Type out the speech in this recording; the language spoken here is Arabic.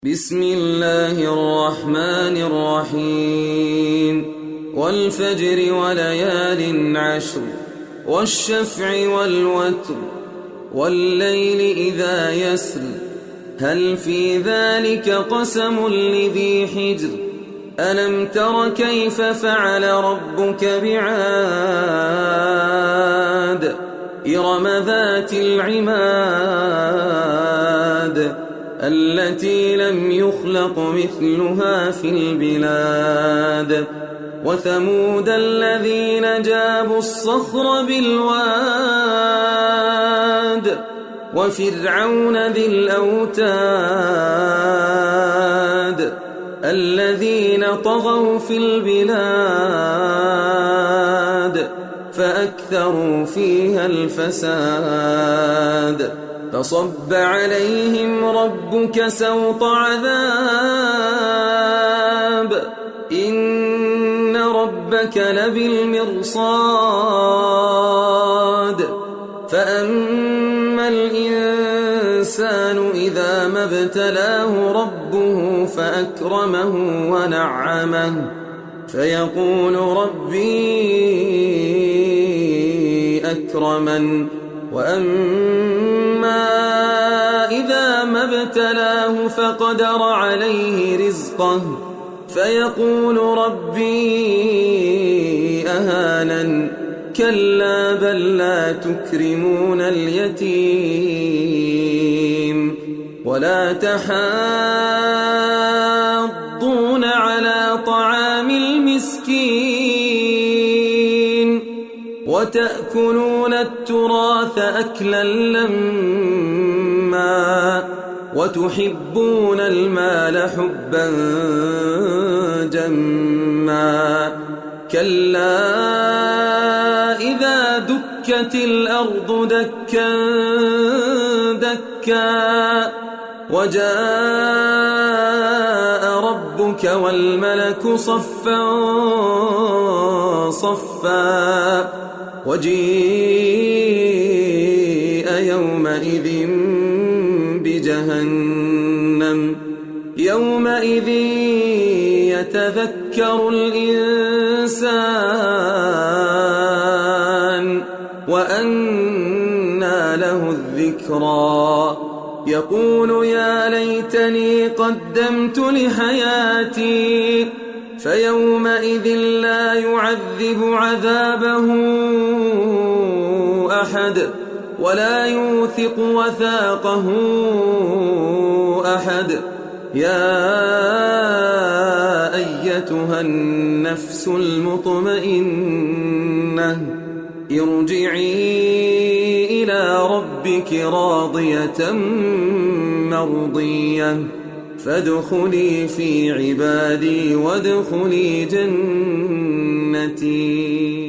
بسم الله الرحمن الرحيم والفجر وليال عشر والشفع والوتر والليل إذا يسر هل في ذلك قسم لذي حجر ألم تر كيف فعل ربك بعاد إرم ذات العماد التي لم يخلق مثلها في البلاد وثمود الذين جابوا الصخر بالواد وفرعون ذي الأوتاد الذين طغوا في البلاد فأكثروا فيها الفساد فصب عليهم ربك سوط عذاب إن ربك لبالمرصاد فأما الإنسان إذا ما ابتلاه ربه فأكرمه ونعمه فيقول ربي أكرمن وأما إذا ما ابتلاه فقدر عليه رزقه فيقول ربي أهانن كلا بل لا تكرمون اليتيم ولا تحاضون على طعام المسكين وتأكلون التراث أكلا لما وتحبون المال حبا جما كلا إذا دكت الأرض دكا دكا وجاء ربك والملك صفا صفا وجيء يومئذ بجهنم يومئذ يتذكر الإنسان وأنى له الذكرى يقول يا ليتني قدمت لحياتي فيومئذ لا يعذب عذابه أحد ولا يوثق وثاقه أحد يا أيتها النفس المطمئنة ارجعي إلى ربك راضية مرضية فادخلي في عبادي وادخلي جنتي.